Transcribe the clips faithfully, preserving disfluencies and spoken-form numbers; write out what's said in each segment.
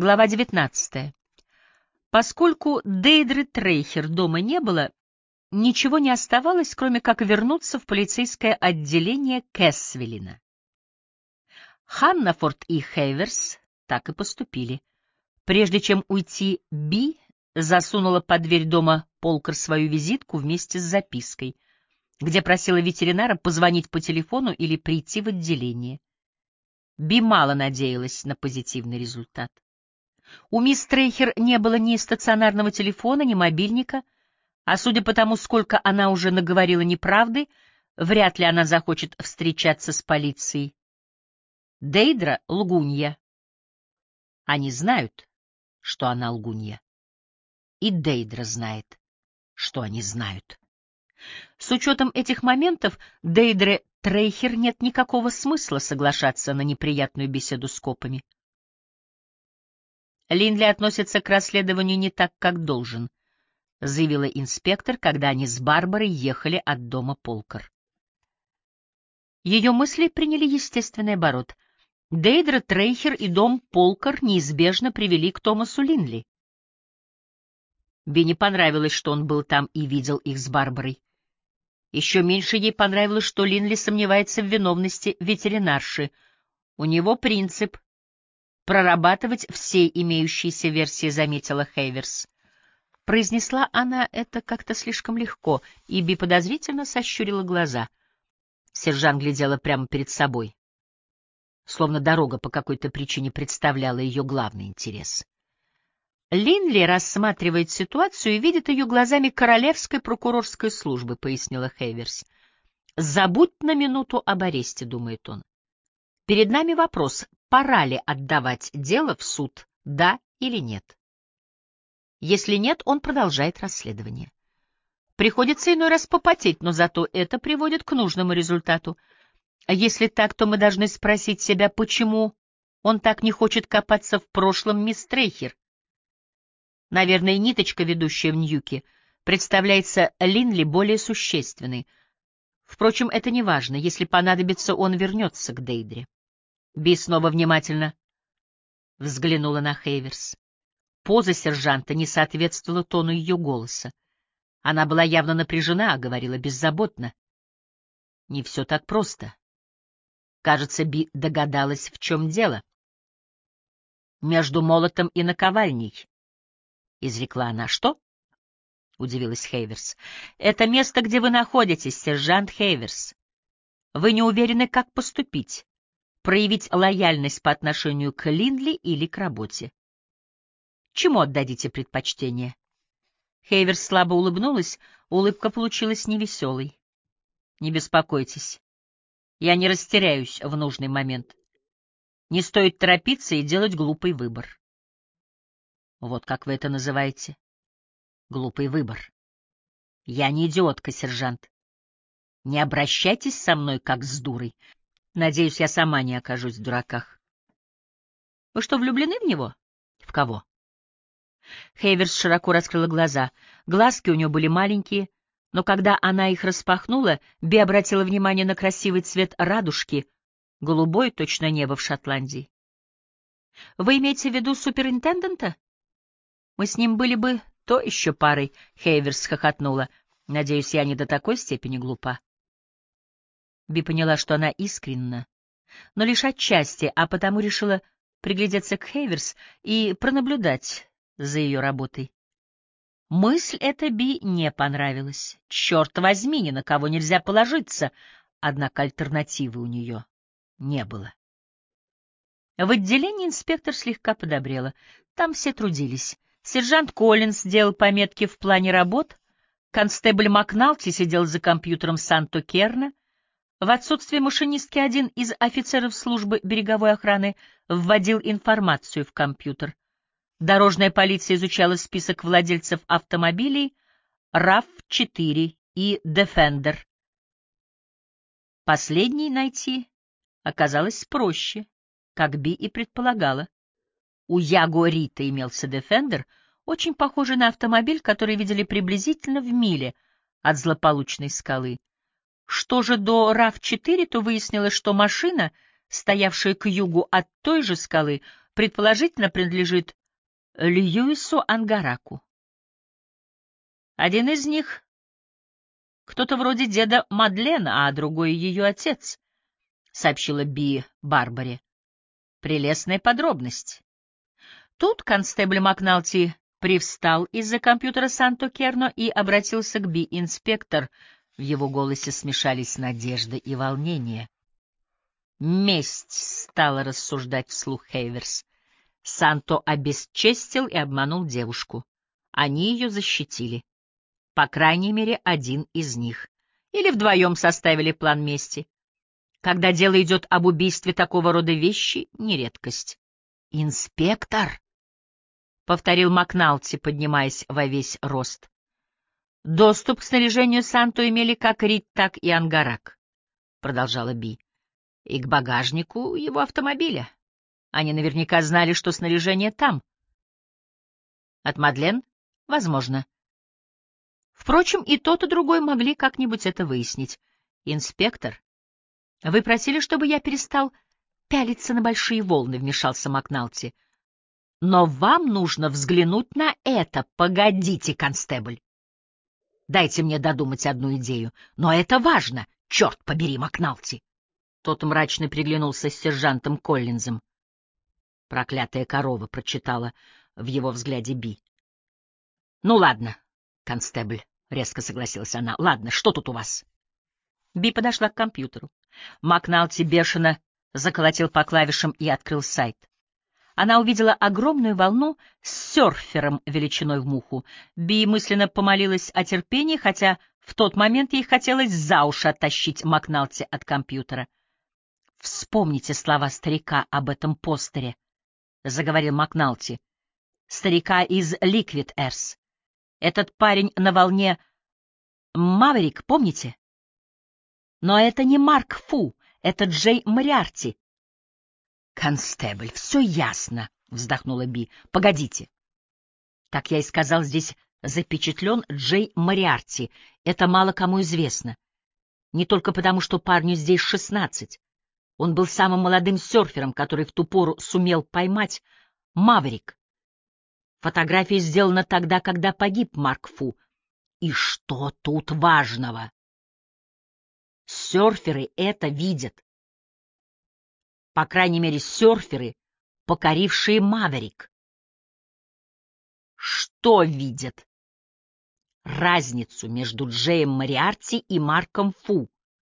Глава девятнадцатая. Поскольку Дейдры Трейхер дома не было, ничего не оставалось, кроме как вернуться в полицейское отделение Кэссвиллина. Ханнафорд и Хейверс так и поступили. Прежде чем уйти, Би засунула под дверь дома Полкер свою визитку вместе с запиской, где просила ветеринара позвонить по телефону или прийти в отделение. Би мало надеялась на позитивный результат. У мисс Трейхер не было ни стационарного телефона, ни мобильника, а судя по тому, сколько она уже наговорила неправды, вряд ли она захочет встречаться с полицией. Дейдра — лгунья. Они знают, что она лгунья. И Дейдра знает, что они знают. С учетом этих моментов Дейдре Трейхер нет никакого смысла соглашаться на неприятную беседу с копами. Линли относится к расследованию не так, как должен, заявила инспектор, когда они с Барбарой ехали от дома Полкер. Ее мысли приняли естественный оборот. Дейдра Трейхер и дом Полкер неизбежно привели к Томасу Линли. Би не понравилось, что он был там и видел их с Барбарой. Еще меньше ей понравилось, что Линли сомневается в виновности ветеринарши. У него принцип — прорабатывать все имеющиеся версии, заметила Хейверс. Произнесла она это как-то слишком легко, и Би подозрительно сощурила глаза. Сержант глядела прямо перед собой, словно дорога по какой-то причине представляла ее главный интерес. Линли рассматривает ситуацию и видит ее глазами Королевской прокурорской службы, пояснила Хейверс. Забудь на минуту об аресте, думает он. Перед нами вопрос, пора ли отдавать дело в суд, да или нет. Если нет, он продолжает расследование. Приходится иной раз попотеть, но зато это приводит к нужному результату. А если так, то мы должны спросить себя, почему он так не хочет копаться в прошлом мисс Трейхер. Наверное, ниточка, ведущая в Ньюки, представляется Линли более существенной. Впрочем, это не важно. Если понадобится, он вернется к Дейдре. Би снова внимательно взглянула на Хейверс. Поза сержанта не соответствовала тону ее голоса. Она была явно напряжена, а говорила беззаботно. Не все так просто. Кажется, Би догадалась, в чем дело. Между молотом и наковальней, — изрекла она. — Что? — удивилась Хейверс. — Это место, где вы находитесь, сержант Хейверс. Вы не уверены, как поступить, проявить лояльность по отношению к Линли или к работе. Чему отдадите предпочтение? Хейверс слабо улыбнулась, улыбка получилась невеселой. — Не беспокойтесь, я не растеряюсь в нужный момент. Не стоит торопиться и делать глупый выбор. — Вот как вы это называете? Глупый выбор. Я не идиотка, сержант. Не обращайтесь со мной, как с дурой. Надеюсь, я сама не окажусь в дураках. Вы что, влюблены в него? В кого? Хейверс широко раскрыла глаза. Глазки у нее были маленькие, но когда она их распахнула, Би обратила внимание на красивый цвет радужки, голубое, точно небо в Шотландии. — Вы имеете в виду суперинтендента? Мы с ним были бы то еще парой, — Хейверс хохотнула. Надеюсь, я не до такой степени глупа. Би поняла, что она искренна, но лишь отчасти, а потому решила приглядеться к Хейверс и пронаблюдать за ее работой. Мысль эта Би не понравилась. Черт возьми, ни на кого нельзя положиться, однако альтернативы у нее не было. В отделении инспектор слегка подобрела. Там все трудились. Сержант Коллинз делал пометки в плане работ, констебль Макналти сидел за компьютером Санто Керна. В отсутствие машинистки один из офицеров службы береговой охраны вводил информацию в компьютер. Дорожная полиция изучала список владельцев автомобилей рав четыре и Defender. Последний найти оказалось проще, как Би и предполагала. У Яго Рита имелся Defender, очень похожий на автомобиль, который видели приблизительно в миле от злополучной скалы. Что же до рав четыре, то выяснилось, что машина, стоявшая к югу от той же скалы, предположительно принадлежит Льюису Ангараку. Один из них — кто-то вроде деда Мадлена, а другой — ее отец, — сообщила Би Барбаре. Прелестная подробность. Тут констебль Макналти привстал из-за компьютера Санто-Керно и обратился к Би. Инспектор, в его голосе смешались надежда и волнение. Месть, стала рассуждать вслух Хейверс. Санто обесчестил и обманул девушку. Они ее защитили. По крайней мере, один из них. Или вдвоем составили план мести. Когда дело идет об убийстве, такого рода вещи — не редкость. «Инспектор!» — повторил Макналти, поднимаясь во весь рост. «Доступ к снаряжению Санто имели как Рид, так и Ангарак», — продолжала Би. «И к багажнику его автомобиля. Они наверняка знали, что снаряжение там. От Мадлен? Возможно. Впрочем, и тот, и другой могли как-нибудь это выяснить. Инспектор, вы просили, чтобы я перестал пялиться на большие волны», — вмешался Макналти. «Но вам нужно взглянуть на это. Погодите, констебль. Дайте мне додумать одну идею. Но это важно, черт побери, Макналти!» Тот мрачно приглянулся с сержантом Коллинзом. «Проклятая корова», — прочитала в его взгляде Би. «Ну ладно, констебль», — резко согласилась она. «Ладно, что тут у вас?» Би подошла к компьютеру. Макналти бешено заколотил по клавишам и открыл сайт. Она увидела огромную волну с серфером величиной в муху. Би мысленно помолилась о терпении, хотя в тот момент ей хотелось за уши оттащить Макналти от компьютера. «Вспомните слова старика об этом постере», — заговорил Макналти. «Старика из Liquid Earth. Этот парень на волне Маверик, помните? Но это не Марк Фу, это Джей Мориарти». «Констебль, все ясно», — вздохнула Би. «Погодите. Как я и сказал, здесь запечатлен Джей Мориарти. Это мало кому известно. Не только потому, что парню здесь шестнадцать. Он был самым молодым серфером, который в ту пору сумел поймать Маверик. Фотография сделана тогда, когда погиб Марк Фу. И что тут важного? Серферы это видят. По крайней мере, серферы, покорившие Маверик. Что видят? Разницу между Джеем Мориарти и Марком Фу.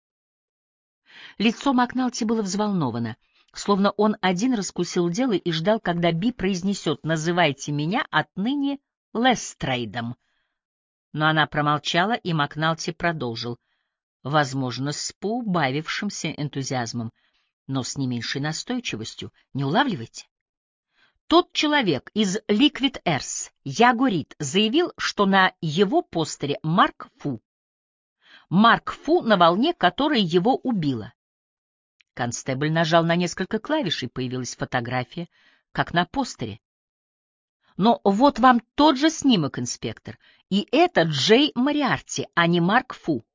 Лицо Макналти было взволновано, словно он один раскусил дело и ждал, когда Би произнесет «называйте меня отныне Лестрейдом». Но она промолчала, и Макналти продолжил, возможно, с поубавившимся энтузиазмом, но с не меньшей настойчивостью. Не улавливаете? Тот человек из Liquid Earth, Яго Рид, заявил, что на его постере Марк Фу. Марк Фу на волне, которая его убила. Констебль нажал на несколько клавиш, и появилась фотография, как на постере. Но вот вам тот же снимок, инспектор, и это Джей Мориарти, а не Марк Фу.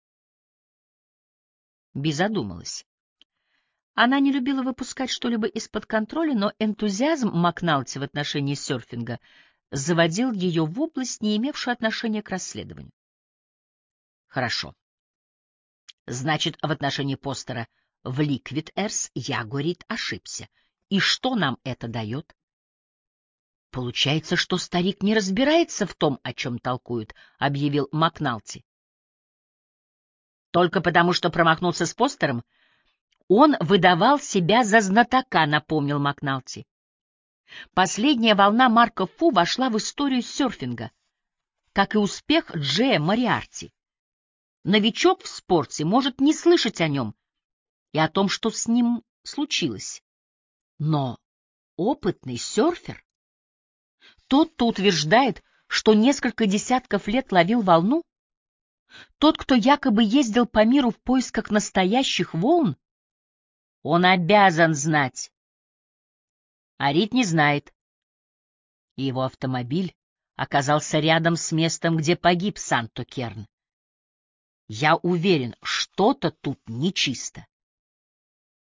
Би задумалась. Она не любила выпускать что-либо из-под контроля, но энтузиазм Макналти в отношении серфинга заводил ее в область, не имевшую отношения к расследованию. Хорошо. Значит, в отношении постера в Liquid Earth Яго Рид ошибся. И что нам это дает? Получается, что старик не разбирается в том, о чем толкуют, — объявил Макналти. Только потому, что промахнулся с постером? Он выдавал себя за знатока, — напомнил Макналти. Последняя волна Марка Фу вошла в историю серфинга, как и успех Джея Мориарти. Новичок в спорте может не слышать о нем и о том, что с ним случилось. Но опытный серфер, тот, кто утверждает, что несколько десятков лет ловил волну, тот, кто якобы ездил по миру в поисках настоящих волн, он обязан знать. А Рид не знает. И его автомобиль оказался рядом с местом, где погиб Санто-Керн. Я уверен, что-то тут нечисто.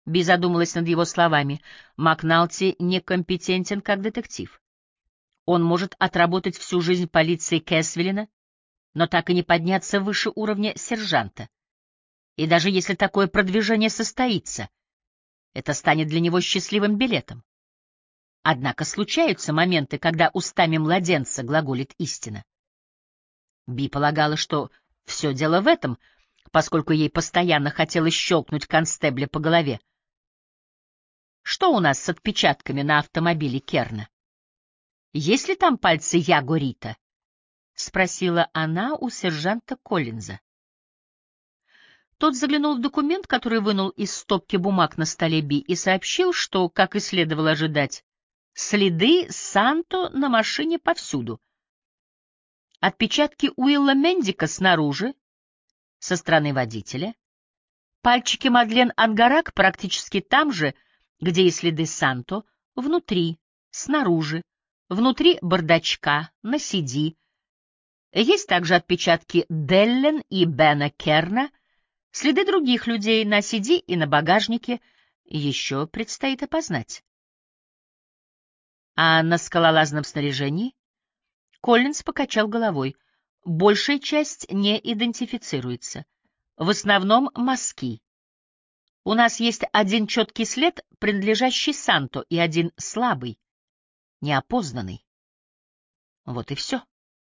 Би задумалась над его словами. Макналти некомпетентен как детектив. Он может отработать всю жизнь полиции Кэсвиллена, но так и не подняться выше уровня сержанта. И даже если такое продвижение состоится, это станет для него счастливым билетом. Однако случаются моменты, когда устами младенца глаголит истина. Би полагала, что все дело в этом, поскольку ей постоянно хотелось щелкнуть констебля по голове. Что у нас с отпечатками на автомобиле Керна? Есть ли там пальцы Яго Рита? — спросила она у сержанта Коллинза. Тот заглянул в документ, который вынул из стопки бумаг на столе Би, и сообщил, что, как и следовало ожидать, следы Санто на машине повсюду. Отпечатки Уилла Мендика снаружи, со стороны водителя. Пальчики Мадлен Ангарак практически там же, где и следы Санто, внутри, снаружи, внутри бардачка, на сиди. Есть также отпечатки Деллен и Бена Керна, следы других людей на сиди и на багажнике еще предстоит опознать. А на скалолазном снаряжении Коллинз покачал головой. Большая часть не идентифицируется. В основном мазки. У нас есть один четкий след, принадлежащий Санто, и один слабый, неопознанный. Вот и все.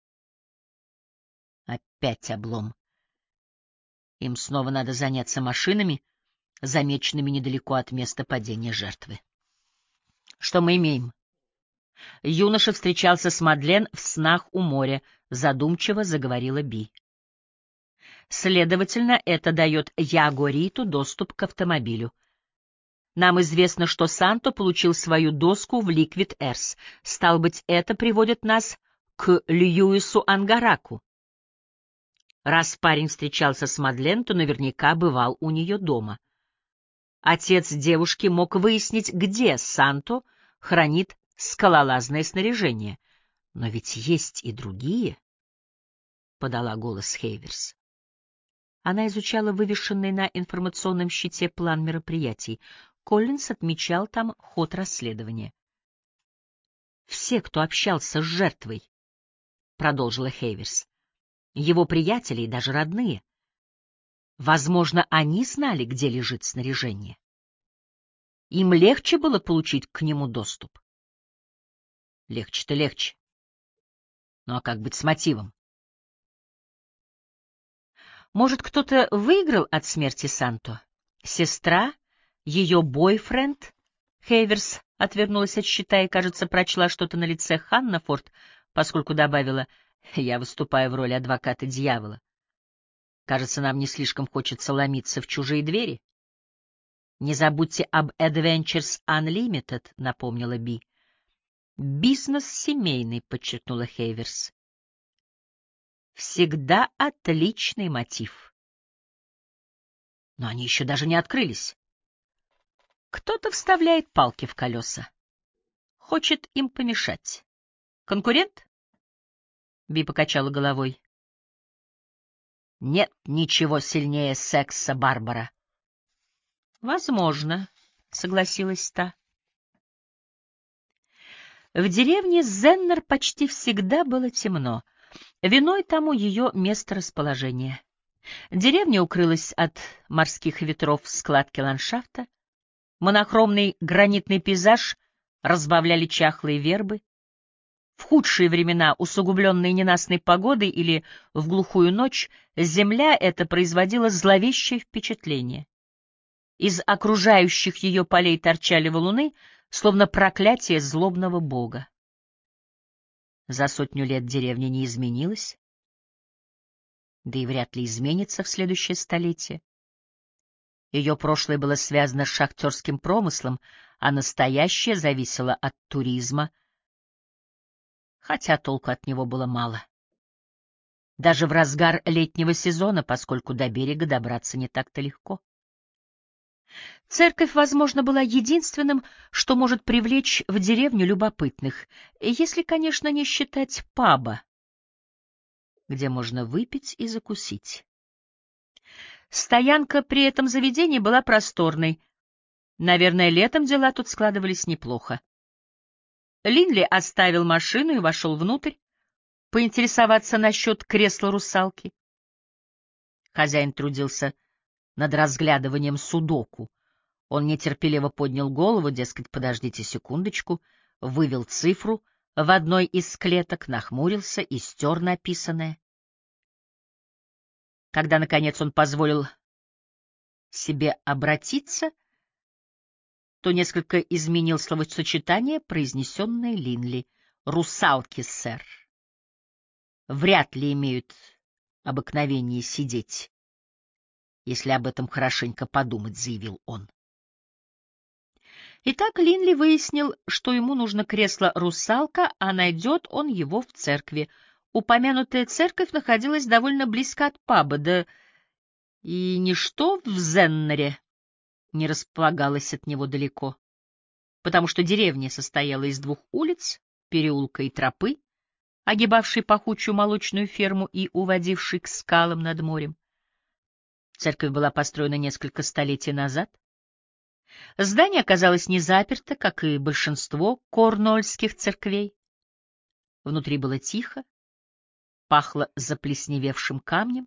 Опять облом. Им снова надо заняться машинами, замеченными недалеко от места падения жертвы. Что мы имеем? Юноша встречался с Мадлен в снах у моря, задумчиво заговорила Би. Следовательно, это дает Яго Риту доступ к автомобилю. Нам известно, что Санто получил свою доску в Liquid Earth. Стало быть, это приводит нас к Льюису Ангараку. Раз парень встречался с Мадлен, то наверняка бывал у нее дома. Отец девушки мог выяснить, где Санто хранит скалолазное снаряжение. Но ведь есть и другие, — подала голос Хейверс. Она изучала вывешенный на информационном щите план мероприятий. Коллинз отмечал там ход расследования. «Все, кто общался с жертвой», — продолжила Хейверс, — «его приятели и даже родные. Возможно, они знали, где лежит снаряжение. Им легче было получить к нему доступ». Легче-то легче. Ну а как быть с мотивом? Может, кто-то выиграл от смерти Санто? Сестра? Ее бойфренд? Хейверс отвернулась от щита и, кажется, прочла что-то на лице Ханнафорд, поскольку добавила: «Я выступаю в роли адвоката дьявола. Кажется, нам не слишком хочется ломиться в чужие двери». «Не забудьте об Adventures Unlimited», — напомнила Би. «Бизнес семейный», — подчеркнула Хейверс. «Всегда отличный мотив». Но они еще даже не открылись. Кто-то вставляет палки в колеса. Хочет им помешать. Конкурент? Би покачала головой. Нет ничего сильнее секса, Барбара. Возможно, согласилась та. В деревне Зеннер почти всегда было темно. Виной тому ее месторасположение. Деревня укрылась от морских ветров в складке ландшафта. Монохромный гранитный пейзаж разбавляли чахлые вербы. В худшие времена, усугубленные ненастной погодой или в глухую ночь, земля эта производила зловещее впечатление. Из окружающих ее полей торчали валуны, словно проклятие злобного бога. За сотню лет деревня не изменилась, да и вряд ли изменится в следующее столетие. Ее прошлое было связано с шахтерским промыслом, а настоящее зависело от туризма, хотя толку от него было мало. Даже в разгар летнего сезона, поскольку до берега добраться не так-то легко. Церковь, возможно, была единственным, что может привлечь в деревню любопытных, если, конечно, не считать паба, где можно выпить и закусить. Стоянка при этом заведении была просторной. Наверное, летом дела тут складывались неплохо. Линли оставил машину и вошел внутрь, поинтересоваться насчет кресла русалки. Хозяин трудился над разглядыванием судоку. Он нетерпеливо поднял голову, дескать, подождите секундочку, вывел цифру в одной из клеток, нахмурился и стер написанное. Когда, наконец, он позволил себе обратиться, то несколько изменил словосочетание, произнесенное Линли. «Русалки, сэр, вряд ли имеют обыкновение сидеть, если об этом хорошенько подумать», — заявил он. Итак, Линли выяснил, что ему нужно кресло-русалка, а найдет он его в церкви. Упомянутая церковь находилась довольно близко от паба, да и ничто в Зеннере не располагалось от него далеко, потому что деревня состояла из двух улиц, переулка и тропы, огибавшей пахучую молочную ферму и уводившей к скалам над морем. Церковь была построена несколько столетий назад. Здание оказалось не заперто, как и большинство корнуольских церквей. Внутри было тихо, пахло заплесневевшим камнем.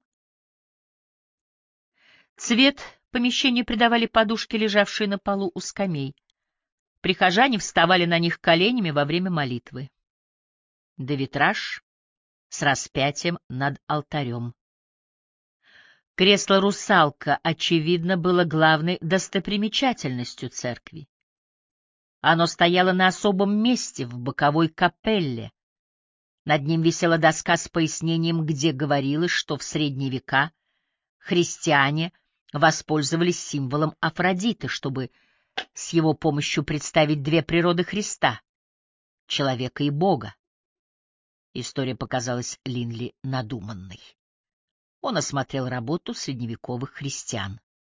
Цвет помещению придавали подушки, лежавшие на полу у скамей. Прихожане вставали на них коленями во время молитвы. Да витраж с распятием над алтарем. Кресло-русалка, очевидно, было главной достопримечательностью церкви. Оно стояло на особом месте в боковой капелле. Над ним висела доска с пояснением, где говорилось, что в средние века христиане воспользовались символом Афродиты, чтобы с его помощью представить две природы Христа — человека и Бога. История показалась Линли надуманной. Он осмотрел работу средневековых христиан.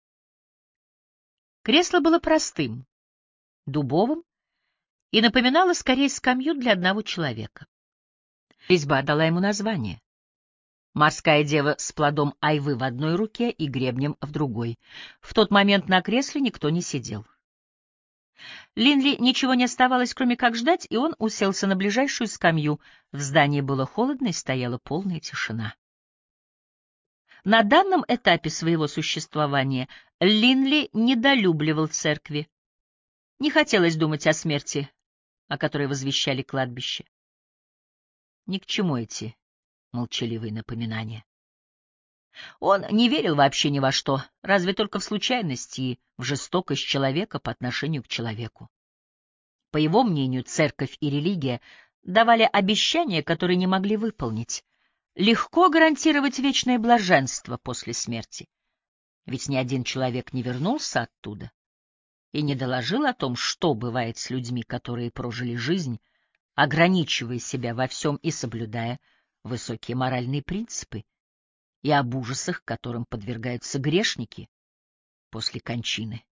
Кресло было простым, дубовым, и напоминало скорее скамью для одного человека. Резьба дала ему название. Морская дева с плодом айвы в одной руке и гребнем в другой. В тот момент на кресле никто не сидел. Линли ничего не оставалось, кроме как ждать, и он уселся на ближайшую скамью. В здании было холодно и стояла полная тишина. На данном этапе своего существования Линли недолюбливал церкви. Не хотелось думать о смерти, о которой возвещали кладбище. Ни к чему эти молчаливые напоминания. Он не верил вообще ни во что, разве только в случайности и в жестокость человека по отношению к человеку. По его мнению, церковь и религия давали обещания, которые не могли выполнить. Легко гарантировать вечное блаженство после смерти, ведь ни один человек не вернулся оттуда и не доложил о том, что бывает с людьми, которые прожили жизнь, ограничивая себя во всем и соблюдая высокие моральные принципы, и об ужасах, которым подвергаются грешники после кончины.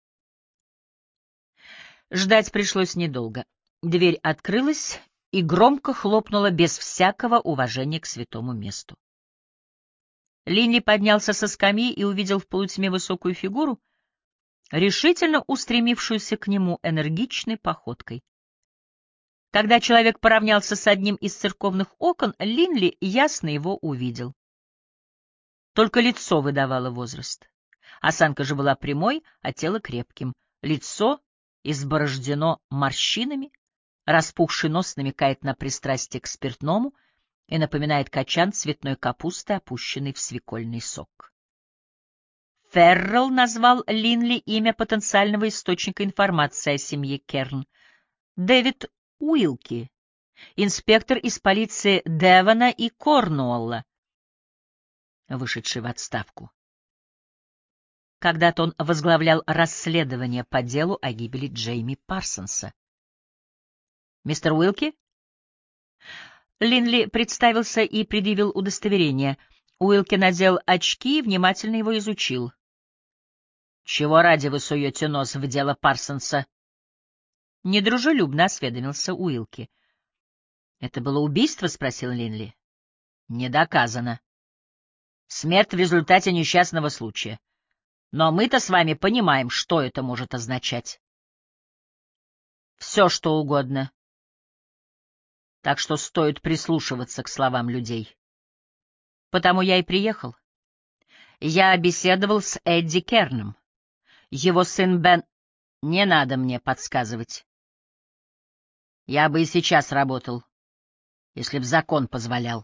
Ждать пришлось недолго. Дверь открылась и громко хлопнула без всякого уважения к святому месту. Линли поднялся со скамьи и увидел в полутьме высокую фигуру, решительно устремившуюся к нему энергичной походкой. Когда человек поравнялся с одним из церковных окон, Линли ясно его увидел. Только лицо выдавало возраст. Осанка же была прямой, а тело крепким. Лицо изборождено морщинами, распухший нос намекает на пристрастие к спиртному и напоминает качан цветной капусты, опущенный в свекольный сок. Феррелл назвал Линли имя потенциального источника информации о семье Керн. Дэвид Уилки, инспектор из полиции Девона и Корнуолла, вышедший в отставку. Когда-то он возглавлял расследование по делу о гибели Джейми Парсонса. «Мистер Уилки?» Линли представился и предъявил удостоверение. Уилки надел очки и внимательно его изучил. «Чего ради вы суете нос в дело Парсонса?» Недружелюбно осведомился Уилки. «Это было убийство?» — спросил Линли. «Не доказано. Смерть в результате несчастного случая. Но мы-то с вами понимаем, что это может означать». Все, что угодно. Так что стоит прислушиваться к словам людей. Потому я и приехал. Я беседовал с Эдди Керном. Его сын Бен... Не надо мне подсказывать. Я бы и сейчас работал, если б закон позволял.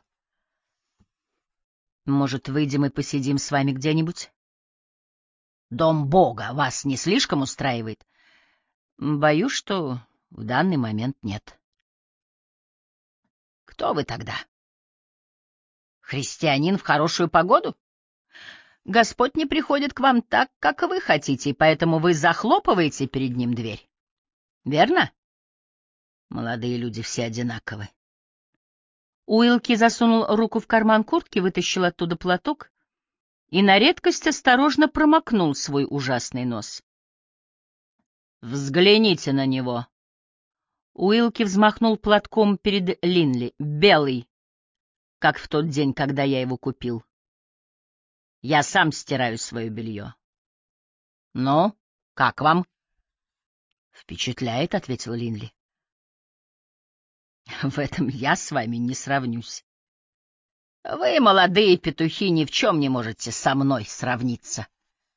Может, выйдем и посидим с вами где-нибудь? Дом Бога вас не слишком устраивает? Боюсь, что в данный момент нет. Кто вы тогда? Христианин в хорошую погоду? Господь не приходит к вам так, как вы хотите, и поэтому вы захлопываете перед ним дверь. Верно? Молодые люди все одинаковы. Уилки засунул руку в карман куртки, вытащил оттуда платок и на редкость осторожно промокнул свой ужасный нос. «Взгляните на него!» Уилки взмахнул платком перед Линли. «Белый, как в тот день, когда я его купил. Я сам стираю свое белье». «Ну, как вам?» «Впечатляет», — ответил Линли. «В этом я с вами не сравнюсь. Вы, молодые петухи, ни в чем не можете со мной сравниться».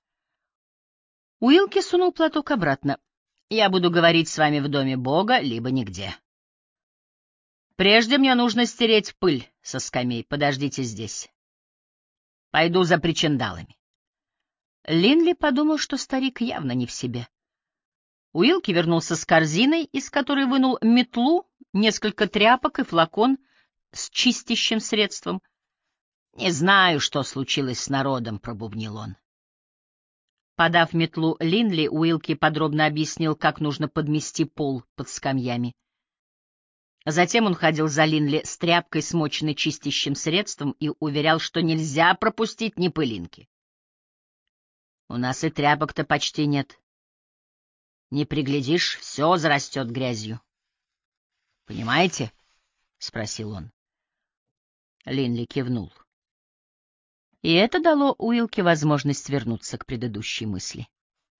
Уилки сунул платок обратно. «Я буду говорить с вами в доме Бога, либо нигде. Прежде мне нужно стереть пыль со скамей. Подождите здесь. Пойду за причиндалами». Линли подумал, что старик явно не в себе. Уилки вернулся с корзиной, из которой вынул метлу, несколько тряпок и флакон с чистящим средством. «Не знаю, что случилось с народом», — пробубнил он. Подав метлу Линли, Уилки подробно объяснил, как нужно подмести пол под скамьями. Затем он ходил за Линли с тряпкой, смоченной чистящим средством, и уверял, что нельзя пропустить ни пылинки. «У нас и тряпок-то почти нет. Не приглядишь, все зарастет грязью. Понимаете?» — спросил он. Линли кивнул. И это дало Уилке возможность вернуться к предыдущей мысли.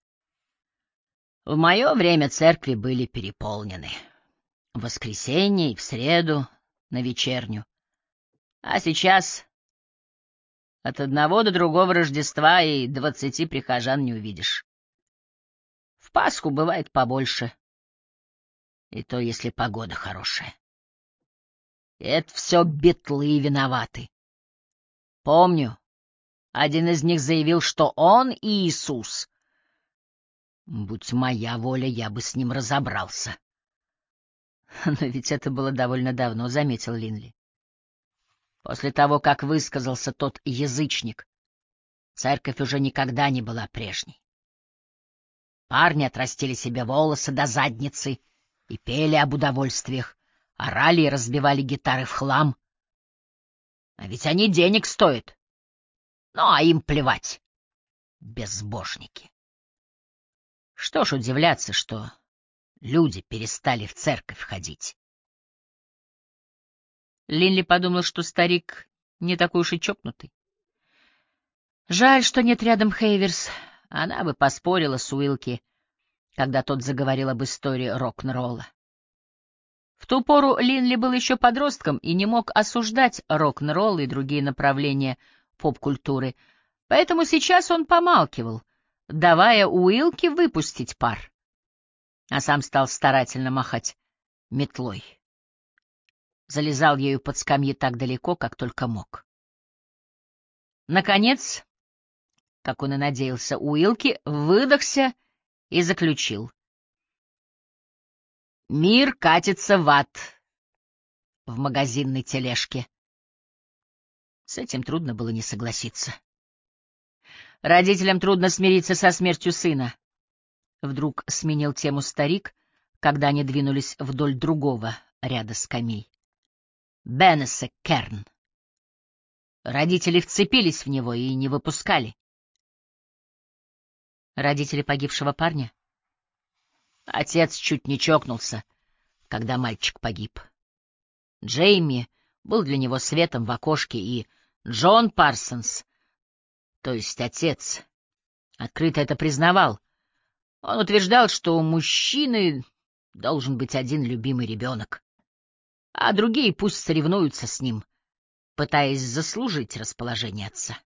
«В мое время церкви были переполнены. В воскресенье и в среду, на вечерню. А сейчас от одного до другого Рождества и двадцати прихожан не увидишь. В Пасху бывает побольше, и то, если погода хорошая. И это все битлы виноваты. Помню, один из них заявил, что он Иисус. Будь моя воля, я бы с ним разобрался». «Но ведь это было довольно давно», — заметил Линли. «После того, как высказался тот язычник, церковь уже никогда не была прежней. Парни отрастили себе волосы до задницы и пели об удовольствиях, орали и разбивали гитары в хлам. А ведь они денег стоят. Ну, а им плевать. Безбожники. Что ж удивляться, что люди перестали в церковь ходить». Линли подумал, что старик не такой уж и чокнутый. Жаль, что нет рядом Хейверс. Она бы поспорила с Уилки, когда тот заговорил об истории рок-н-ролла. В ту пору Линли был еще подростком и не мог осуждать рок-н-ролл и другие направления поп-культуры, поэтому сейчас он помалкивал, давая Уилки выпустить пар, а сам стал старательно махать метлой. Залезал ею под скамьи так далеко, как только мог. Наконец, как он и надеялся, Уилки выдохся и заключил: «Мир катится в ад в магазинной тележке». С этим трудно было не согласиться. Родителям трудно смириться со смертью сына. Вдруг сменил тему старик, когда они двинулись вдоль другого ряда скамей. Беннесе Керн. Родители вцепились в него и не выпускали. Родители погибшего парня? Отец чуть не чокнулся, когда мальчик погиб. Джейми был для него светом в окошке, и Джон Парсонс, то есть отец, открыто это признавал. Он утверждал, что у мужчины должен быть один любимый ребенок, а другие пусть соревнуются с ним, пытаясь заслужить расположение отца.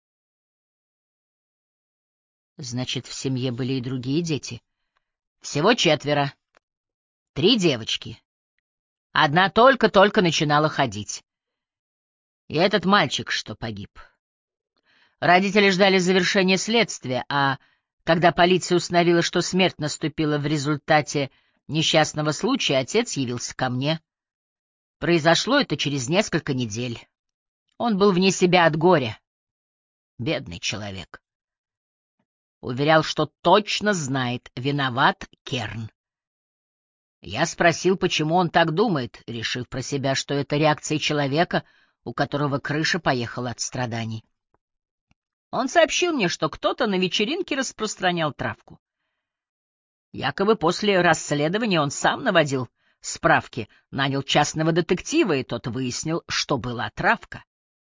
Значит, в семье были и другие дети? Всего четверо. Три девочки. Одна только-только начинала ходить. И этот мальчик, что погиб. Родители ждали завершения следствия, а когда полиция установила, что смерть наступила в результате несчастного случая, отец явился ко мне. Произошло это через несколько недель. Он был вне себя от горя. Бедный человек. Уверял, что точно знает, виноват Керн. Я спросил, почему он так думает, решив про себя, что это реакция человека, у которого крыша поехала от страданий. Он сообщил мне, что кто-то на вечеринке распространял травку. Якобы после расследования он сам наводил справки, нанял частного детектива, и тот выяснил, что была травка.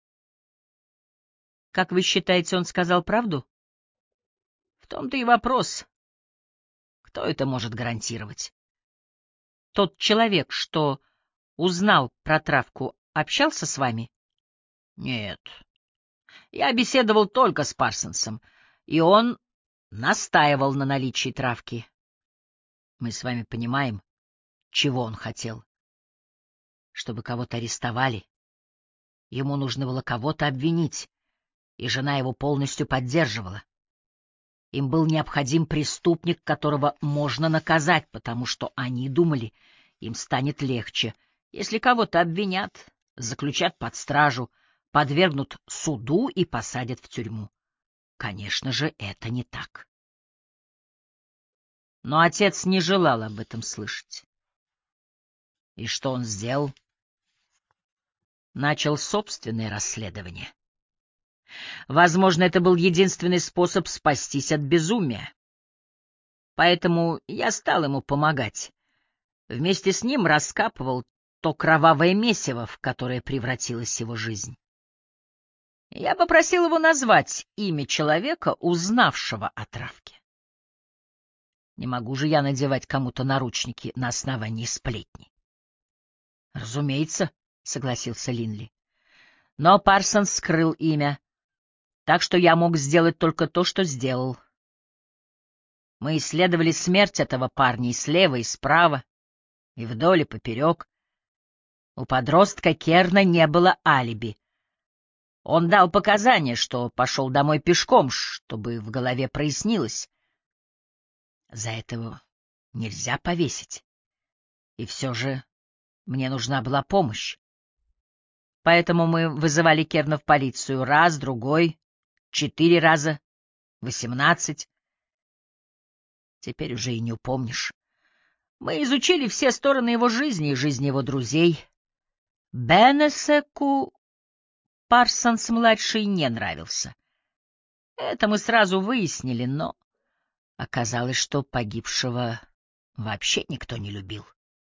Как вы считаете, он сказал правду? В том-то и вопрос. Кто это может гарантировать? Тот человек, что узнал про травку, общался с вами? Нет. Я беседовал только с Парсонсом, и он настаивал на наличии травки. Мы с вами понимаем, чего он хотел. Чтобы кого-то арестовали. Ему нужно было кого-то обвинить, и жена его полностью поддерживала. Им был необходим преступник, которого можно наказать, потому что они думали, им станет легче, если кого-то обвинят, заключат под стражу, подвергнут суду и посадят в тюрьму. Конечно же, это не так. Но отец не желал об этом слышать. И что он сделал? Начал собственное расследование. Возможно, это был единственный способ спастись от безумия. Поэтому я стал ему помогать. Вместе с ним раскапывал то кровавое месиво, в которое превратилась его жизнь. Я попросил его назвать имя человека, узнавшего о травке. Не могу же я надевать кому-то наручники на основании сплетни. — Разумеется, — согласился Линли. Но Парсонс скрыл имя, так что я мог сделать только то, что сделал. Мы исследовали смерть этого парня и слева, и справа, и вдоль, и поперек. У подростка Керна не было алиби. Он дал показания, что пошел домой пешком, чтобы в голове прояснилось. За этого нельзя повесить. И все же мне нужна была помощь. Поэтому мы вызывали Керна в полицию раз, другой, четыре раза, восемнадцать. Теперь уже и не упомнишь. Мы изучили все стороны его жизни и жизни его друзей. Бенесеку Парсонс-младший не нравился. Это мы сразу выяснили, но оказалось, что погибшего вообще никто не любил.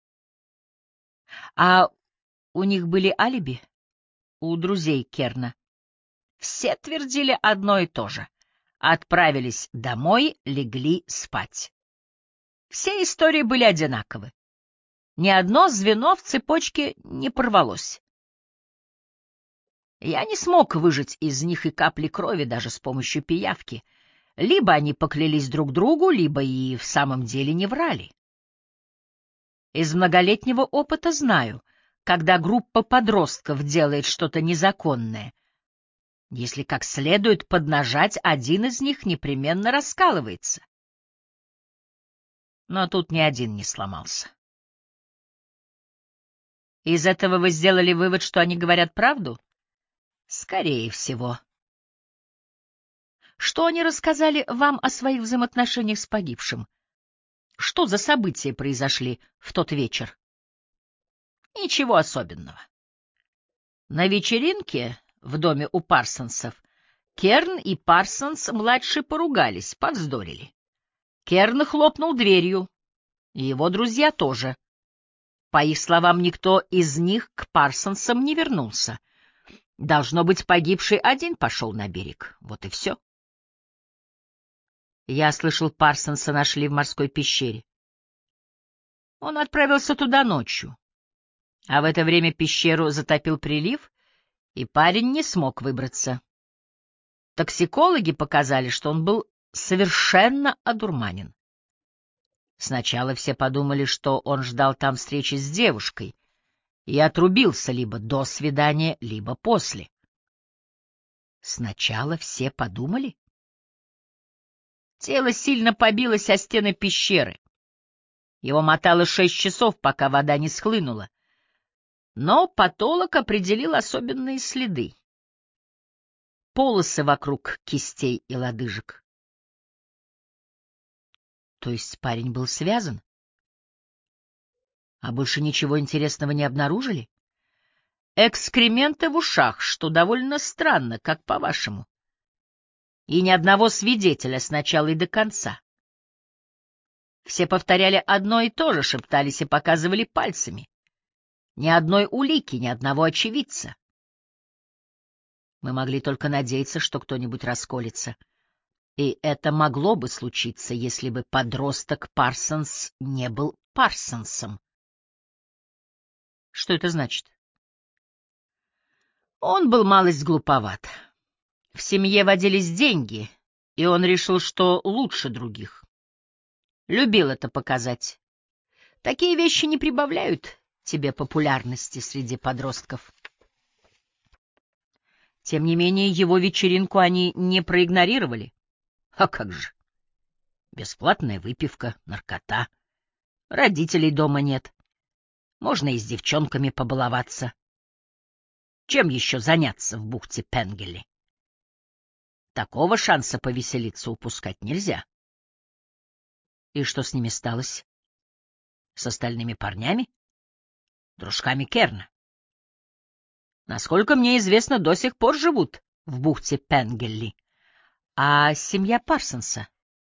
А у них были алиби? У друзей Керна? Все твердили одно и то же. Отправились домой, легли спать. Все истории были одинаковы. Ни одно звено в цепочке не порвалось. Я не смог выжать из них и капли крови даже с помощью пиявки. Либо они поклялись друг другу, либо и в самом деле не врали. Из многолетнего опыта знаю, когда группа подростков делает что-то незаконное, если как следует поднажать, один из них непременно раскалывается. Но тут ни один не сломался. Из этого вы сделали вывод, что они говорят правду? Скорее всего. Что они рассказали вам о своих взаимоотношениях с погибшим? Что за события произошли в тот вечер? Ничего особенного. На вечеринке в доме у Парсонсов Керн и Парсонс-младший поругались, повздорили. Керн хлопнул дверью, и его друзья тоже. По их словам, никто из них к Парсонсам не вернулся. Должно быть, погибший один пошел на берег. Вот и все. Я слышал, Парсонса нашли в морской пещере. Он отправился туда ночью, а в это время пещеру затопил прилив, и парень не смог выбраться. Токсикологи показали, что он был совершенно одурманен. Сначала все подумали, что он ждал там встречи с девушкой и отрубился либо до свидания, либо после. Сначала все подумали? Тело сильно побилось о стены пещеры. Его мотало шесть часов, пока вода не схлынула. Но патолог определил особенные следы. Полосы вокруг кистей и лодыжек. То есть парень был связан? А больше ничего интересного не обнаружили? Экскременты в ушах, что довольно странно, как по-вашему. И ни одного свидетеля с начала и до конца. Все повторяли одно и то же, шептались и показывали пальцами. Ни одной улики, ни одного очевидца. Мы могли только надеяться, что кто-нибудь расколется. И это могло бы случиться, если бы подросток Парсонс не был Парсонсом. Что это значит? Он был малость глуповат. В семье водились деньги, и он решил, что лучше других. Любил это показать. Такие вещи не прибавляют тебе популярности среди подростков. Тем не менее, его вечеринку они не проигнорировали. А как же? Бесплатная выпивка, наркота. Родителей дома нет. Можно и с девчонками побаловаться. Чем еще заняться в бухте Пенгелли? Такого шанса повеселиться упускать нельзя. И что с ними сталось? С остальными парнями? Дружками Керна? Насколько мне известно, до сих пор живут в бухте Пенгелли. А семья Парсонса?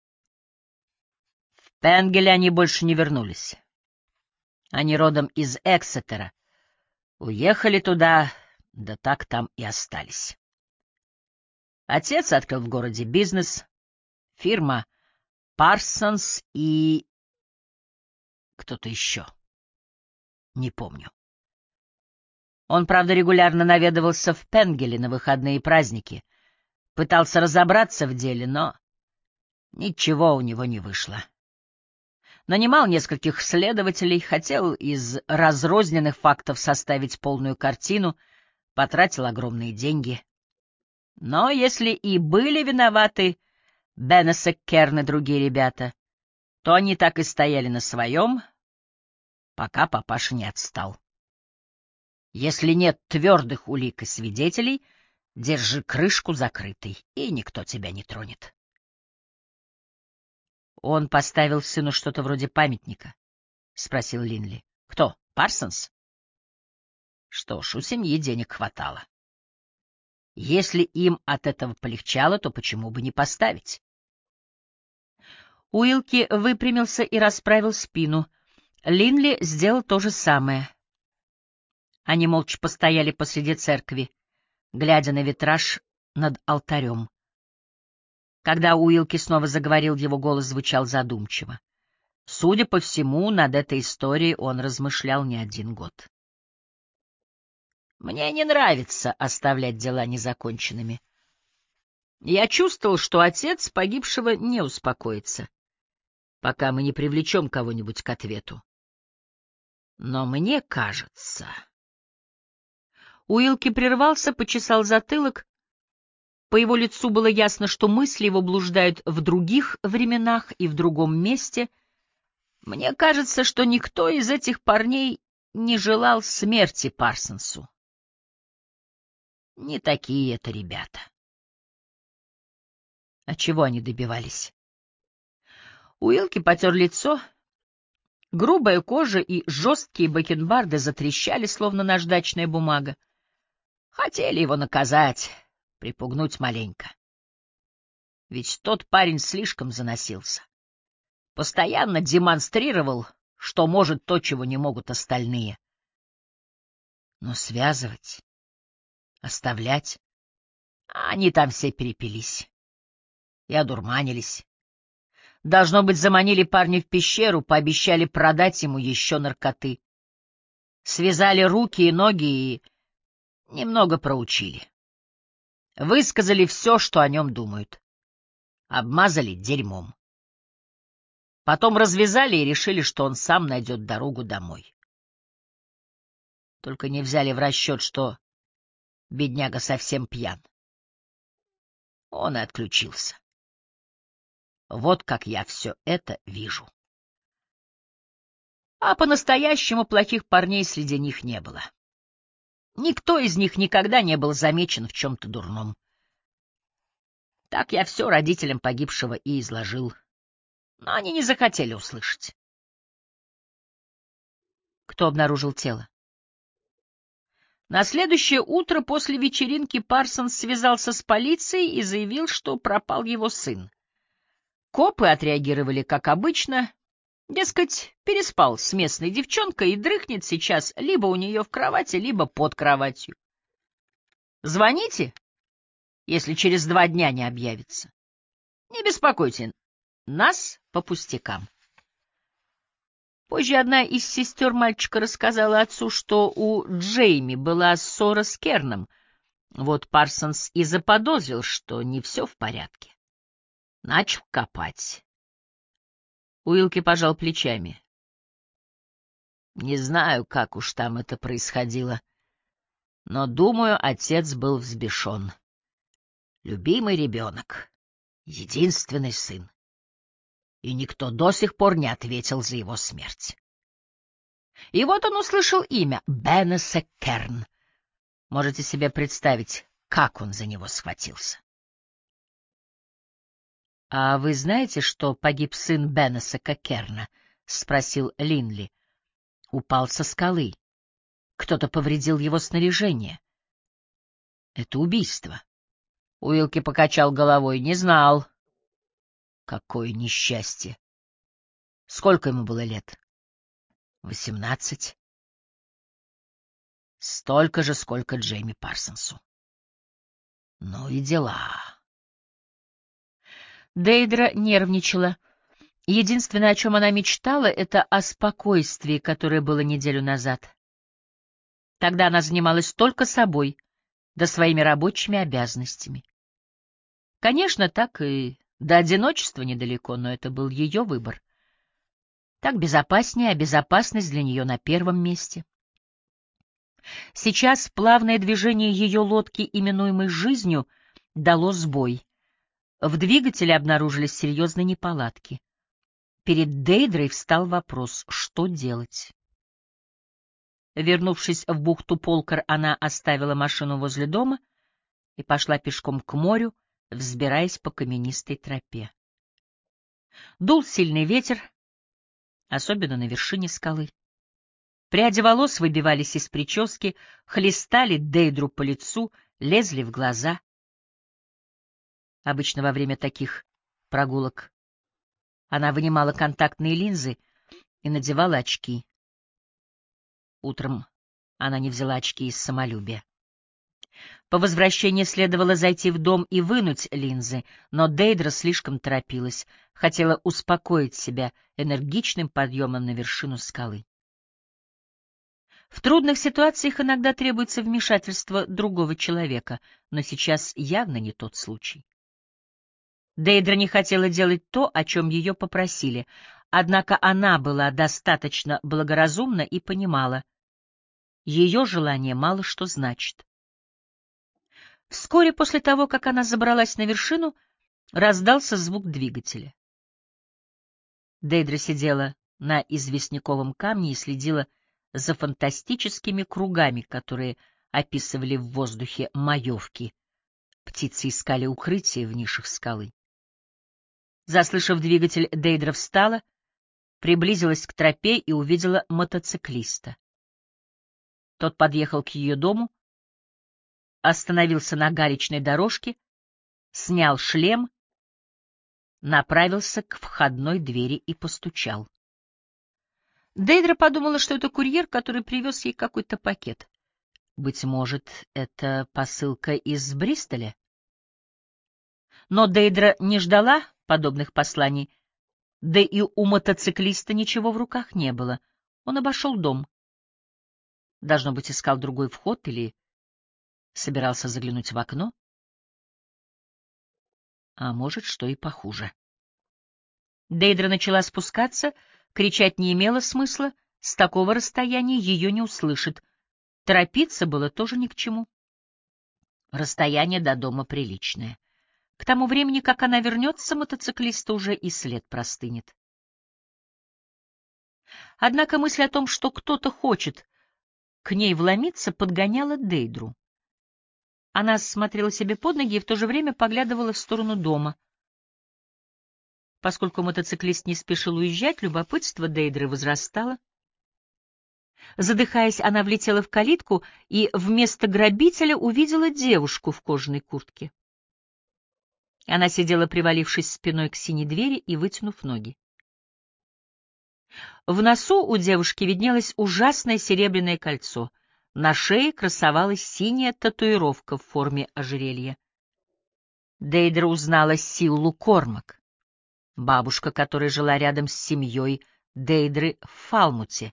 В Пенгелли они больше не вернулись. Они родом из Эксетера. Уехали туда, да так там и остались. Отец открыл в городе бизнес, фирма Парсонс и... кто-то еще. Не помню. Он, правда, регулярно наведывался в Пенгелли на выходные и праздники, пытался разобраться в деле, но ничего у него не вышло. Нанимал нескольких следователей, хотел из разрозненных фактов составить полную картину, потратил огромные деньги. Но если и были виноваты Беннесек, Керн и другие ребята, то они так и стояли на своем, пока папаша не отстал. Если нет твердых улик и свидетелей, держи крышку закрытой, и никто тебя не тронет. Он поставил сыну что-то вроде памятника, — спросил Линли. — Кто, Парсонс? Что ж, у семьи денег хватало. Если им от этого полегчало, то почему бы не поставить? Уилки выпрямился и расправил спину. Линли сделал то же самое. Они молча постояли посреди церкви, глядя на витраж над алтарем. Когда Уилки снова заговорил, его голос звучал задумчиво. Судя по всему, над этой историей он размышлял не один год. Мне не нравится оставлять дела незаконченными. Я чувствовал, что отец погибшего не успокоится, пока мы не привлечем кого-нибудь к ответу. Но мне кажется... Уилки прервался, почесал затылок. По его лицу было ясно, что мысли его блуждают в других временах и в другом месте. Мне кажется, что никто из этих парней не желал смерти Парсонсу. Не такие это ребята. А чего они добивались? Уилки потер лицо. Грубая кожа и жесткие бакенбарды затрещали, словно наждачная бумага. Хотели его наказать, припугнуть маленько. Ведь тот парень слишком заносился. Постоянно демонстрировал, что может то, чего не могут остальные. Но связывать, оставлять... Они там все перепились и одурманились. Должно быть, заманили парня в пещеру, пообещали продать ему еще наркоты. Связали руки и ноги и немного проучили. Высказали все, что о нем думают. Обмазали дерьмом. Потом развязали и решили, что он сам найдет дорогу домой. Только не взяли в расчет, что бедняга совсем пьян. Он и отключился. Вот как я все это вижу. А по-настоящему плохих парней среди них не было. Никто из них никогда не был замечен в чем-то дурном. Так я все родителям погибшего и изложил. Но они не захотели услышать. Кто обнаружил тело? На следующее утро после вечеринки Парсонс связался с полицией и заявил, что пропал его сын. Копы отреагировали как обычно, дескать, переспал с местной девчонкой и дрыхнет сейчас либо у нее в кровати, либо под кроватью. Звоните, если через два дня не объявится. Не беспокойте нас по пустякам. Позже одна из сестер мальчика рассказала отцу, что у Джейми была ссора с Керном. Вот Парсонс и заподозрил, что не все в порядке. Начал копать. Уилки пожал плечами. Не знаю, как уж там это происходило, но, думаю, отец был взбешен. Любимый ребенок, единственный сын. И никто до сих пор не ответил за его смерть. И вот он услышал имя — Беннеса Керн. Можете себе представить, как он за него схватился. — А вы знаете, что погиб сын Беннеса Керна? — спросил Линли. — Упал со скалы. Кто-то повредил его снаряжение. Это убийство. Уилки покачал головой. Не знал. Какое несчастье. Сколько ему было лет? Восемнадцать. Столько же, сколько Джейми Парсонсу. Ну и дела. Дейдра нервничала. Единственное, о чем она мечтала, это о спокойствии, которое было неделю назад. Тогда она занималась только собой, да своими рабочими обязанностями. Конечно, так и до одиночества недалеко, но это был ее выбор. Так безопаснее, а безопасность для нее на первом месте. Сейчас плавное движение ее лодки, именуемой «жизнью», дало сбой. В двигателе обнаружились серьезные неполадки. Перед Дейдрой встал вопрос, что делать. Вернувшись в бухту Полкар, она оставила машину возле дома и пошла пешком к морю, взбираясь по каменистой тропе. Дул сильный ветер, особенно на вершине скалы. Пряди волос выбивались из прически, хлестали Дейдру по лицу, лезли в глаза. Обычно во время таких прогулок она вынимала контактные линзы и надевала очки. Утром она не взяла очки из самолюбия. По возвращении следовало зайти в дом и вынуть линзы, но Дейдра слишком торопилась, хотела успокоить себя энергичным подъемом на вершину скалы. В трудных ситуациях иногда требуется вмешательство другого человека, но сейчас явно не тот случай. Дейдра не хотела делать то, о чем ее попросили, однако она была достаточно благоразумна и понимала, ее желание мало что значит. Вскоре после того, как она забралась на вершину, раздался звук двигателя. Дейдра сидела на известняковом камне и следила за фантастическими кругами, которые описывали в воздухе маевки. Птицы искали укрытие в нишах скалы. Заслышав двигатель, Дейдра встала, приблизилась к тропе и увидела мотоциклиста. Тот подъехал к ее дому, остановился на галечной дорожке, снял шлем, направился к входной двери и постучал. Дейдра подумала, что это курьер, который привез ей какой-то пакет. Быть может, это посылка из Бристоля? Но Дейдра не ждала подобных посланий. Да и у мотоциклиста ничего в руках не было. Он обошел дом. Должно быть, искал другой вход или собирался заглянуть в окно. А может, что и похуже. Дейдра начала спускаться, кричать не имело смысла, с такого расстояния ее не услышит. Торопиться было тоже ни к чему. Расстояние до дома приличное. К тому времени, как она вернется, мотоциклиста уже и след простынет. Однако мысль о том, что кто-то хочет к ней вломиться, подгоняла Дейдру. Она смотрела себе под ноги и в то же время поглядывала в сторону дома. Поскольку мотоциклист не спешил уезжать, любопытство Дейдры возрастало. Задыхаясь, она влетела в калитку и вместо грабителя увидела девушку в кожаной куртке. Она сидела, привалившись спиной к синей двери и вытянув ноги. В носу у девушки виднелось ужасное серебряное кольцо. На шее красовалась синяя татуировка в форме ожерелья. Дейдра узнала Силлу Кормак, бабушка, которая жила рядом с семьей Дейдры в Фалмуте.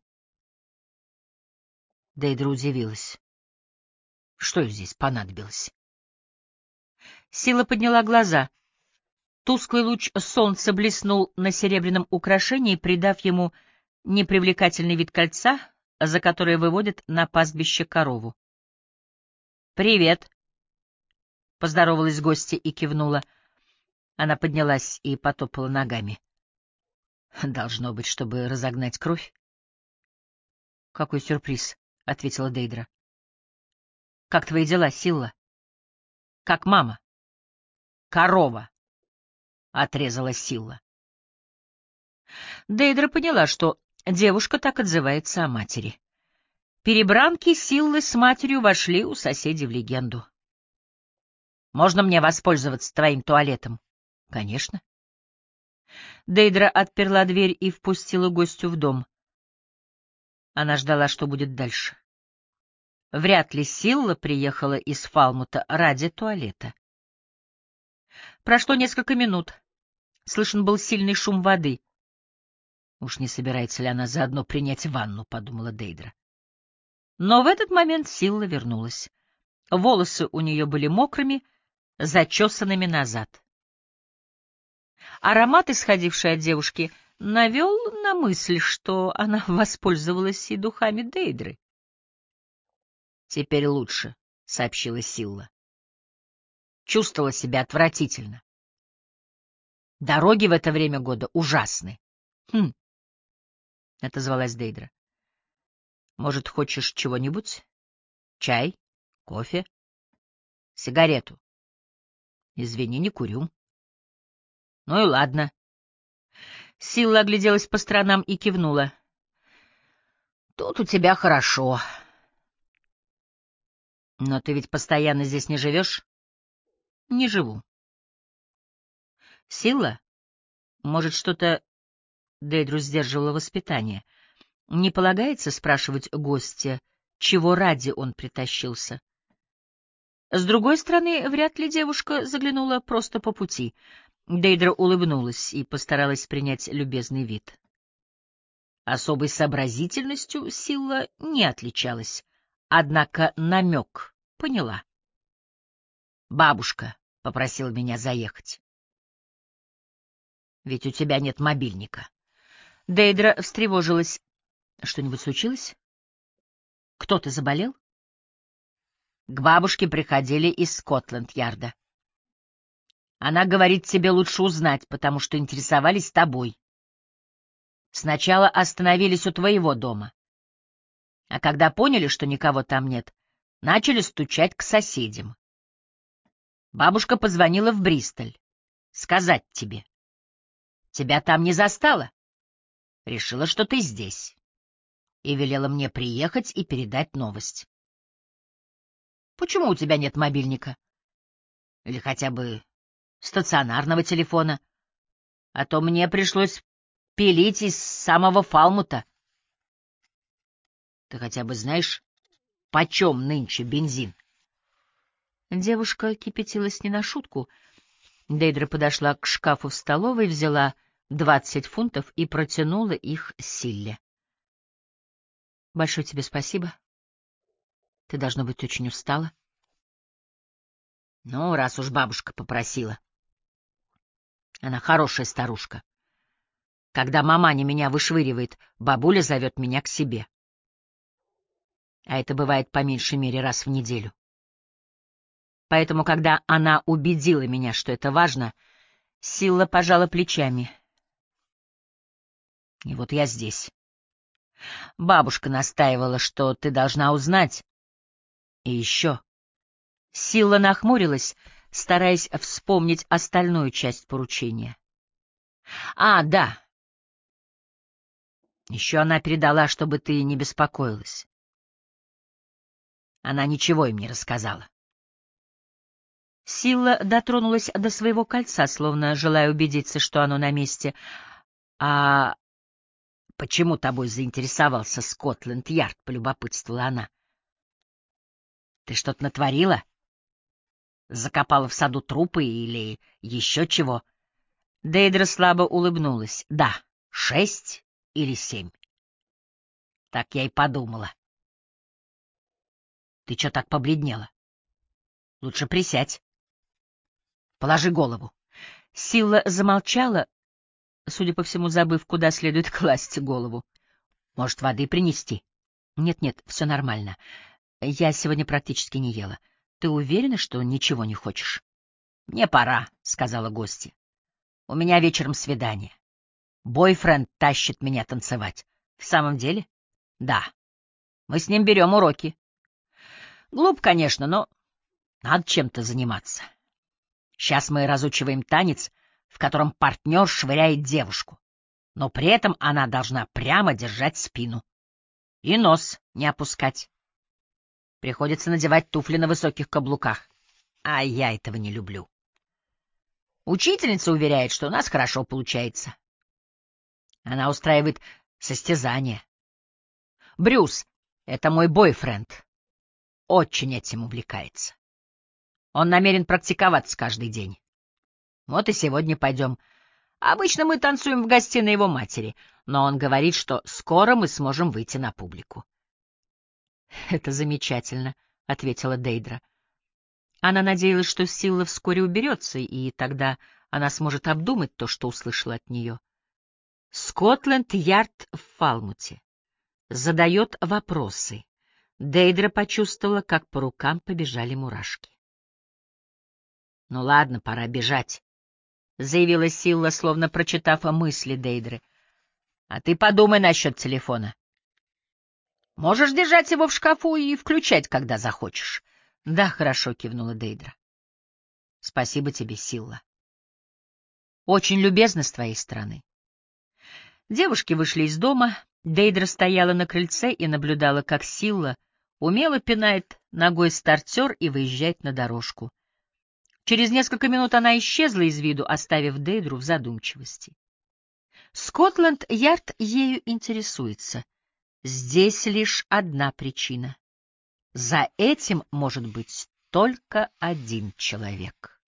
Дейдра удивилась. Что ей здесь понадобилось? Силла подняла глаза. Тусклый луч солнца блеснул на серебряном украшении, придав ему непривлекательный вид кольца, за которое выводят на пастбище корову. «Привет!» — поздоровалась гостья и кивнула. Она поднялась и потопала ногами. «Должно быть, чтобы разогнать кровь». «Какой сюрприз!» — ответила Дейдра. «Как твои дела, Силла?» «Как мама?» «Корова!» — отрезала Силла. Дейдра поняла, что девушка так отзывается о матери. Перебранки Силлы с матерью вошли у соседей в легенду. «Можно мне воспользоваться твоим туалетом?» «Конечно». Дейдра отперла дверь и впустила гостю в дом. Она ждала, что будет дальше. Вряд ли Силла приехала из Фалмута ради туалета. Прошло несколько минут. Слышен был сильный шум воды. «Уж не собирается ли она заодно принять ванну?» — подумала Дейдра. Но в этот момент Силла вернулась. Волосы у нее были мокрыми, зачесанными назад. Аромат, исходивший от девушки, навел на мысль, что она воспользовалась и духами Дейдры. «Теперь лучше», — сообщила Силла. Чувствовала себя отвратительно. Дороги в это время года ужасны. «Хм», — отозвалась Дейдра. «Может, хочешь чего-нибудь? Чай? Кофе? Сигарету?» «Извини, не курю». «Ну и ладно». Силла огляделась по сторонам и кивнула. «Тут у тебя хорошо. Но ты ведь постоянно здесь не живешь?» «Не живу». «Силла? Может, что-то...» Дейдру сдерживало воспитание. Не полагается спрашивать гостя, чего ради он притащился. С другой стороны, вряд ли девушка заглянула просто по пути. Дейдра улыбнулась и постаралась принять любезный вид. Особой сообразительностью Силла не отличалась, однако намек поняла. «Бабушка попросила меня заехать. Ведь у тебя нет мобильника». Дейдра встревожилась. «Что-нибудь случилось? Кто-то заболел?» К бабушке приходили из Скотланд-Ярда. Она говорит, тебе лучше узнать, потому что интересовались тобой. Сначала остановились у твоего дома, а когда поняли, что никого там нет, начали стучать к соседям. Бабушка позвонила в Бристоль. Сказать тебе. Тебя там не застала. Решила, что ты здесь. И велела мне приехать и передать новость. Почему у тебя нет мобильника? Или хотя бы стационарного телефона? А то мне пришлось пилить из самого Фалмута. Ты хотя бы знаешь, почем нынче бензин? Девушка кипятилась не на шутку. Дейдра подошла к шкафу в столовой, взяла двадцать фунтов и протянула их Силле. «Большое тебе спасибо. Ты, должно быть, очень устала». «Ну, раз уж бабушка попросила. Она хорошая старушка. Когда маманя меня вышвыривает, бабуля зовет меня к себе. А это бывает по меньшей мере раз в неделю. Поэтому, когда она убедила меня, что это важно, Силла пожала плечами. И вот я здесь. Бабушка настаивала, что ты должна узнать. И еще. Силла нахмурилась, стараясь вспомнить остальную часть поручения. А, да. Еще она передала, чтобы ты не беспокоилась. Она ничего им не рассказала. Силла дотронулась до своего кольца, словно желая убедиться, что оно на месте. А почему тобой заинтересовался Скотланд-Ярд, полюбопытствовала она. Ты что-то натворила? Закопала в саду трупы или еще чего? Дейдра слабо улыбнулась. Да, шесть или семь. Так я и подумала. Ты что так побледнела? Лучше присядь. Положи голову. Силла замолчала, судя по всему, забыв, куда следует класть голову. Может, воды принести? Нет-нет, все нормально. Я сегодня практически не ела. Ты уверена, что ничего не хочешь? Мне пора, сказала гостья. У меня вечером свидание. Бойфренд тащит меня танцевать. В самом деле? Да. Мы с ним берем уроки. Глупо, конечно, но надо чем-то заниматься. Сейчас мы разучиваем танец, в котором партнер швыряет девушку, но при этом она должна прямо держать спину и нос не опускать. Приходится надевать туфли на высоких каблуках, а я этого не люблю. Учительница уверяет, что у нас хорошо получается. Она устраивает состязания. Брюс — это мой бойфренд, очень этим увлекается. Он намерен практиковаться каждый день. Вот и сегодня пойдем. Обычно мы танцуем в гостиной его матери, но он говорит, что скоро мы сможем выйти на публику. — Это замечательно, — ответила Дейдра. Она надеялась, что Силла вскоре уберется, и тогда она сможет обдумать то, что услышала от нее. Скотланд-Ярд в Фалмуте. Задает вопросы. Дейдра почувствовала, как по рукам побежали мурашки. — Ну ладно, пора бежать, — заявила Силла, словно прочитав мысли Дейдры. — А ты подумай насчет телефона. Можешь держать его в шкафу и включать, когда захочешь. — Да, хорошо, — кивнула Дейдра. — Спасибо тебе, Силла. Очень любезно с твоей стороны. Девушки вышли из дома. Дейдра стояла на крыльце и наблюдала, как Силла умело пинает ногой стартер и выезжает на дорожку. Через несколько минут она исчезла из виду, оставив Дейдру в задумчивости. Скотланд-Ярд ею интересуется. Здесь лишь одна причина. За этим может быть только один человек.